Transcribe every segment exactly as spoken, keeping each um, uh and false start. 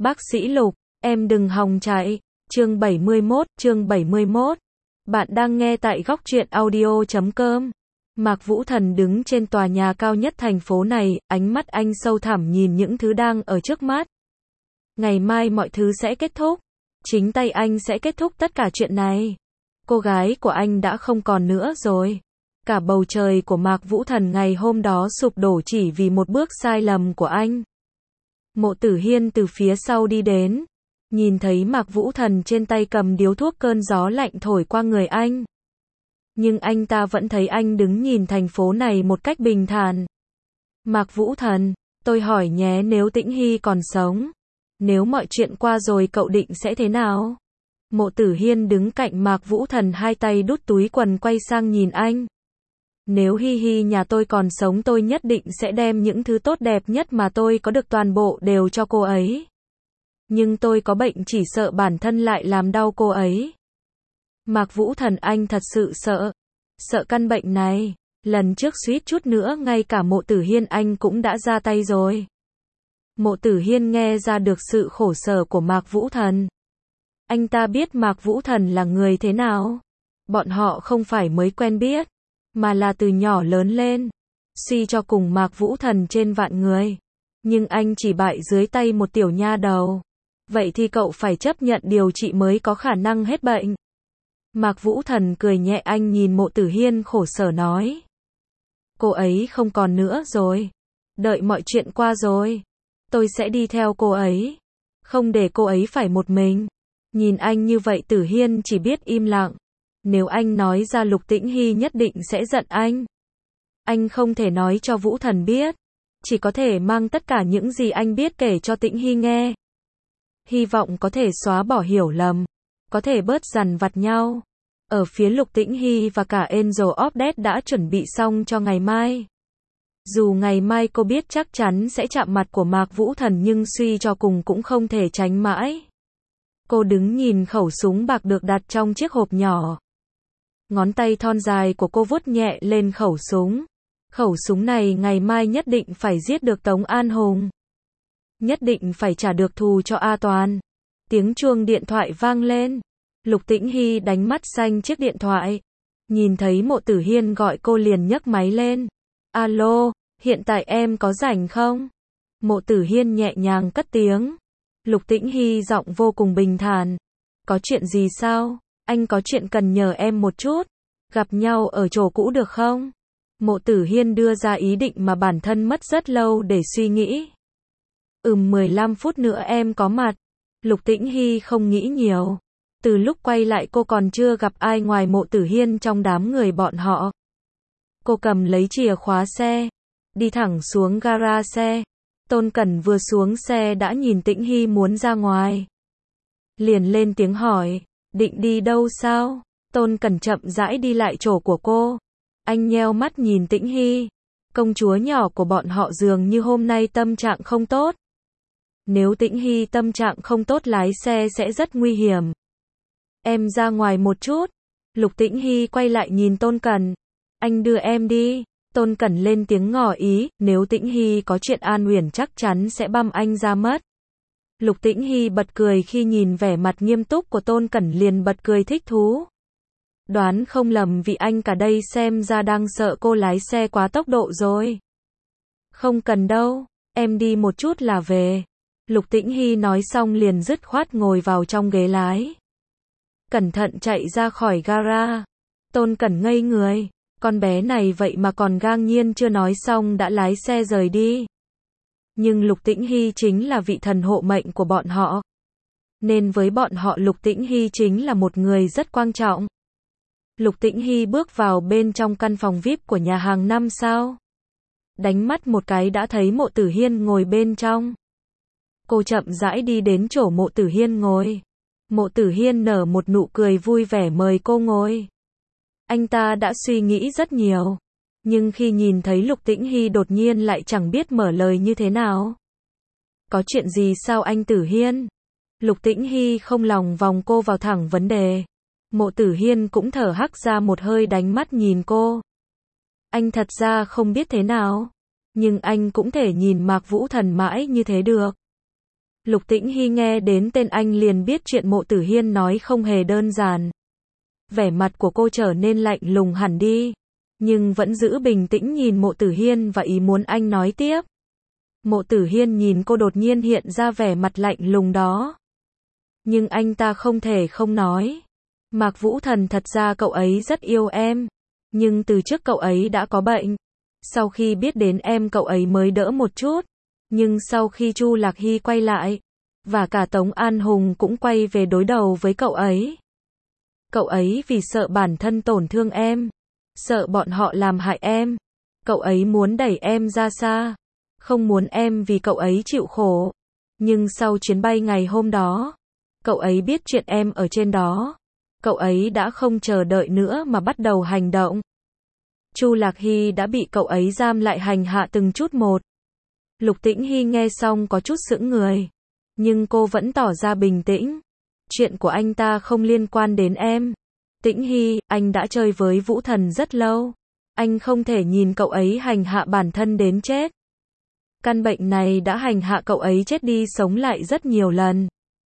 Bác sĩ Lục, em đừng hòng chạy. Chương bảy mươi mốt, chương bảy mươi mốt. Bạn đang nghe tại góc truyện audio chấm com. Mạc Vũ Thần đứng trên tòa nhà cao nhất thành phố này, ánh mắt anh sâu thẳm nhìn những thứ đang ở trước mắt. Ngày mai mọi thứ sẽ kết thúc. Chính tay anh sẽ kết thúc tất cả chuyện này. Cô gái của anh đã không còn nữa rồi. Cả bầu trời của Mạc Vũ Thần ngày hôm đó sụp đổ chỉ vì một bước sai lầm của anh. Mộ Tử Hiên từ phía sau đi đến. Nhìn thấy Mạc Vũ Thần trên tay cầm điếu thuốc, cơn gió lạnh thổi qua người anh. Nhưng anh ta vẫn thấy anh đứng nhìn thành phố này một cách bình thản. Mạc Vũ Thần, tôi hỏi nhé, nếu Tĩnh Hy còn sống, nếu mọi chuyện qua rồi cậu định sẽ thế nào? Mộ Tử Hiên đứng cạnh Mạc Vũ Thần, hai tay đút túi quần, quay sang nhìn anh. Nếu Hi Hi nhà tôi còn sống, tôi nhất định sẽ đem những thứ tốt đẹp nhất mà tôi có được toàn bộ đều cho cô ấy. Nhưng tôi có bệnh, chỉ sợ bản thân lại làm đau cô ấy. Mạc Vũ Thần, anh thật sự sợ. Sợ căn bệnh này. Lần trước suýt chút nữa ngay cả Mộ Tử Hiên anh cũng đã ra tay rồi. Mộ Tử Hiên nghe ra được sự khổ sở của Mạc Vũ Thần. Anh ta biết Mạc Vũ Thần là người thế nào. Bọn họ không phải mới quen biết, mà là từ nhỏ lớn lên. Suy cho cùng Mạc Vũ Thần trên vạn người, nhưng anh chỉ bại dưới tay một tiểu nha đầu. Vậy thì cậu phải chấp nhận điều trị mới có khả năng hết bệnh. Mạc Vũ Thần cười nhẹ, anh nhìn Mộ Tử Hiên khổ sở nói. Cô ấy không còn nữa rồi. Đợi mọi chuyện qua rồi, tôi sẽ đi theo cô ấy. Không để cô ấy phải một mình. Nhìn anh như vậy, Tử Hiên chỉ biết im lặng. Nếu anh nói ra, Lục Tĩnh Hy nhất định sẽ giận anh. Anh không thể nói cho Vũ Thần biết. Chỉ có thể mang tất cả những gì anh biết kể cho Tĩnh Hy nghe. Hy vọng có thể xóa bỏ hiểu lầm, có thể bớt dằn vặt nhau. Ở phía Lục Tĩnh Hy và cả Angel of Death đã chuẩn bị xong cho ngày mai. Dù ngày mai cô biết chắc chắn sẽ chạm mặt của Mạc Vũ Thần, nhưng suy cho cùng cũng không thể tránh mãi. Cô đứng nhìn khẩu súng bạc được đặt trong chiếc hộp nhỏ. Ngón tay thon dài của cô vuốt nhẹ lên khẩu súng. Khẩu súng này ngày mai nhất định phải giết được Tống An Hùng. Nhất định phải trả được thù cho A Toàn. Tiếng chuông điện thoại vang lên. Lục Tĩnh Hy đánh mắt xanh chiếc điện thoại. Nhìn thấy Mộ Tử Hiên gọi cô liền nhấc máy lên. Alo, hiện tại em có rảnh không? Mộ Tử Hiên nhẹ nhàng cất tiếng. Lục Tĩnh Hy giọng vô cùng bình thản. Có chuyện gì sao? Anh có chuyện cần nhờ em một chút. Gặp nhau ở chỗ cũ được không? Mộ Tử Hiên đưa ra ý định mà bản thân mất rất lâu để suy nghĩ. Ừm, mười lăm phút nữa em có mặt. Lục Tĩnh Hy không nghĩ nhiều. Từ lúc quay lại cô còn chưa gặp ai ngoài Mộ Tử Hiên trong đám người bọn họ. Cô cầm lấy chìa khóa xe, đi thẳng xuống gara xe. Tôn Cẩn vừa xuống xe đã nhìn Tĩnh Hy muốn ra ngoài. Liền lên tiếng hỏi, định đi đâu sao? Tôn Cẩn chậm rãi đi lại chỗ của cô. Anh nheo mắt nhìn Tĩnh Hy. Công chúa nhỏ của bọn họ dường như hôm nay tâm trạng không tốt. Nếu Tĩnh Hy tâm trạng không tốt, lái xe sẽ rất nguy hiểm. Em ra ngoài một chút. Lục Tĩnh Hy quay lại nhìn Tôn Cẩn. Anh đưa em đi. Tôn Cẩn lên tiếng ngỏ ý, nếu Tĩnh Hy có chuyện An Uyển chắc chắn sẽ băm anh ra mất. Lục Tĩnh Hy bật cười khi nhìn vẻ mặt nghiêm túc của Tôn Cẩn, liền bật cười thích thú. Đoán không lầm vì anh cả đây xem ra đang sợ cô lái xe quá tốc độ rồi. Không cần đâu, em đi một chút là về. Lục Tĩnh Hy nói xong liền dứt khoát ngồi vào trong ghế lái. Cẩn thận chạy ra khỏi gara. Tôn Cẩn ngây người. Con bé này vậy mà còn ngang nhiên, chưa nói xong đã lái xe rời đi. Nhưng Lục Tĩnh Hy chính là vị thần hộ mệnh của bọn họ. Nên với bọn họ Lục Tĩnh Hy chính là một người rất quan trọng. Lục Tĩnh Hy bước vào bên trong căn phòng vi ai pi của nhà hàng năm sao. Đánh mắt một cái đã thấy Mộ Tử Hiên ngồi bên trong. Cô chậm rãi đi đến chỗ Mộ Tử Hiên ngồi. Mộ Tử Hiên nở một nụ cười vui vẻ mời cô ngồi. Anh ta đã suy nghĩ rất nhiều. Nhưng khi nhìn thấy Lục Tĩnh Hy đột nhiên lại chẳng biết mở lời như thế nào. Có chuyện gì sao anh Tử Hiên? Lục Tĩnh Hy không lòng vòng cô vào thẳng vấn đề. Mộ Tử Hiên cũng thở hắt ra một hơi, đánh mắt nhìn cô. Anh thật ra không biết thế nào. Nhưng anh cũng thể nhìn Mạc Vũ Thần mãi như thế được. Lục Tĩnh Hy nghe đến tên anh liền biết chuyện Mộ Tử Hiên nói không hề đơn giản. Vẻ mặt của cô trở nên lạnh lùng hẳn đi, nhưng vẫn giữ bình tĩnh nhìn Mộ Tử Hiên và ý muốn anh nói tiếp. Mộ Tử Hiên nhìn cô đột nhiên hiện ra vẻ mặt lạnh lùng đó. Nhưng anh ta không thể không nói. Mạc Vũ Thần, thật ra cậu ấy rất yêu em, nhưng từ trước cậu ấy đã có bệnh. Sau khi biết đến em cậu ấy mới đỡ một chút, nhưng sau khi Chu Lạc Hy quay lại, và cả Tống An Hùng cũng quay về đối đầu với cậu ấy. Cậu ấy vì sợ bản thân tổn thương em, sợ bọn họ làm hại em, cậu ấy muốn đẩy em ra xa, không muốn em vì cậu ấy chịu khổ. Nhưng sau chuyến bay ngày hôm đó, cậu ấy biết chuyện em ở trên đó, cậu ấy đã không chờ đợi nữa mà bắt đầu hành động. Chu Lạc Hy đã bị cậu ấy giam lại hành hạ từng chút một. Lục Tĩnh Hy nghe xong có chút sững người, nhưng cô vẫn tỏ ra bình tĩnh. Chuyện của anh ta không liên quan đến em. Tĩnh Hy, anh đã chơi với Vũ Thần rất lâu. Anh không thể nhìn cậu ấy hành hạ bản thân đến chết. Căn bệnh này đã hành hạ cậu ấy chết đi sống lại rất nhiều lần.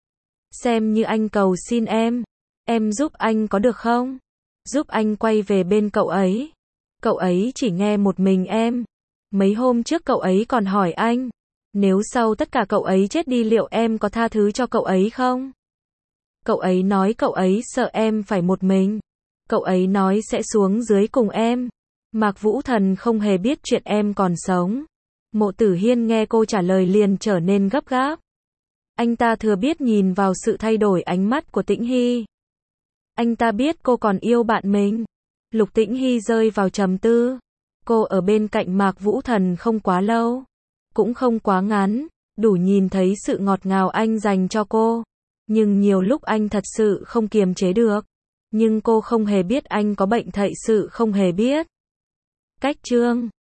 Xem như anh cầu xin em. Em giúp anh có được không? Giúp anh quay về bên cậu ấy. Cậu ấy chỉ nghe một mình em. Mấy hôm trước cậu ấy còn hỏi anh, nếu sau tất cả cậu ấy chết đi liệu em có tha thứ cho cậu ấy không? Cậu ấy nói cậu ấy sợ em phải một mình. Cậu ấy nói sẽ xuống dưới cùng em. Mạc Vũ Thần không hề biết chuyện em còn sống. Mộ Tử Hiên nghe cô trả lời liền trở nên gấp gáp. Anh ta thừa biết nhìn vào sự thay đổi ánh mắt của Tĩnh Hy. Anh ta biết cô còn yêu bạn mình. Lục Tĩnh Hy rơi vào trầm tư. Cô ở bên cạnh Mạc Vũ Thần không quá lâu, cũng không quá ngắn, đủ nhìn thấy sự ngọt ngào anh dành cho cô. Nhưng nhiều lúc anh thật sự không kiềm chế được. Nhưng cô không hề biết anh có bệnh, thật sự không hề biết. Cách chương